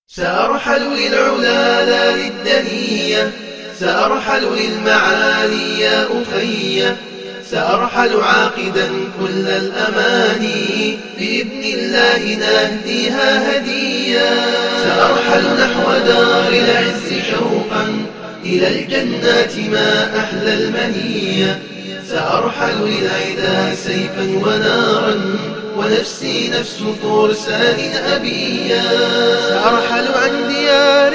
سأرحل للعلا لا للدنية، سأرحل للمعالي يا أخي، سأرحل عاقدا كل الأماني، بإذن الله نهديها هدية. سأرحل نحو دار العز شوقا إلى الجنات ما أحلى المنية، سأرحل للعدا سيفا ونارا ونفسي نفس فرسان أبيا. سأرحل عن ديار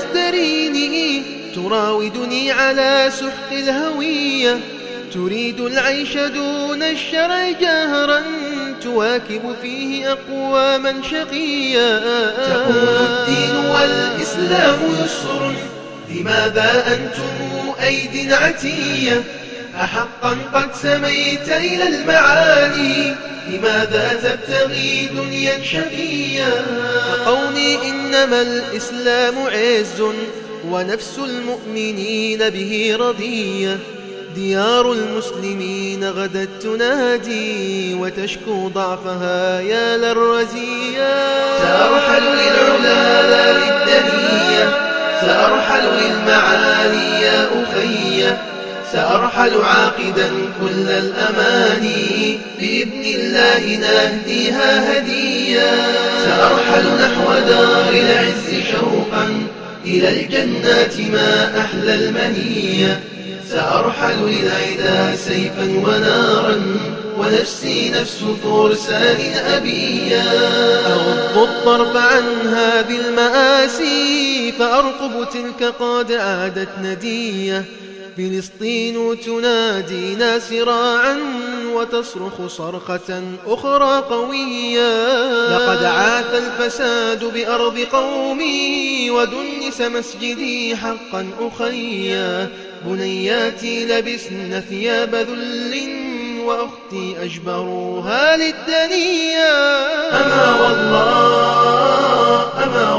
تزدريني تراودني على سحق الهوية، تريد العيش دون الشرع جهرا تواكب فيه أقواما شقيا. تقول الدين والإسلام يسر، لماذا أنتم أيد عتية؟ أحقا قد سميت إلى المعالي، لماذا تبتغي دنيا شقيا؟ قولي إنما الإسلام عز ونفس المؤمنين به رضية، ديار المسلمين غدت تنادي وتشكو ضعفها يا للرزية. سأرحل للعلا لا للدنية، سأرحل للمعالي يا أخي، سأرحل عاقدا كل الأماني، بإذن الله نهديها هدية. سأرحل نحو دار العز شوقا إلى الجنات ما أحلى المنية، سأرحل للعدا سيفا ونارا ونفسي نفس فرسان أبيا. أغض الطرف عن هذه المآسي فأرقب تلك قد عادت ندية، فلسطين تنادينا سراعا وتصرخ صرخة أخرى قوية. لقد عاث الفساد بأرض قومي ودنس مسجدي حقا أخيا، بنياتي لبسن ثياب ذل وأختي أجبروها للدنيا. أما والله أما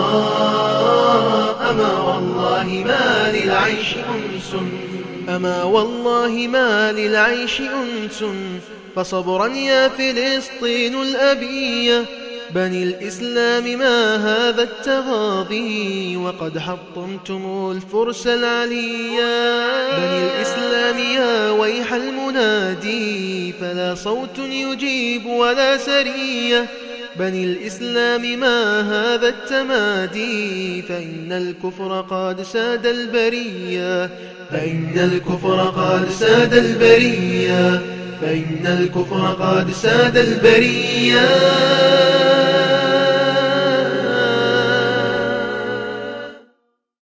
والله أما والله ما للعيش أنس، أما والله ما للعيش أنس، فصبرا يا فلسطين الأبية. بني الإسلام ما هذا التغاضي وقد حطمتم الفرس العليا. بني الإسلام يا ويح المنادي فلا صوت يجيب ولا سرية. بني الإسلام ما هذا التمادي فإن الكفر قد ساد البرية، فإن الكفر قد ساد البرية، فإن الكفر قد ساد البرية.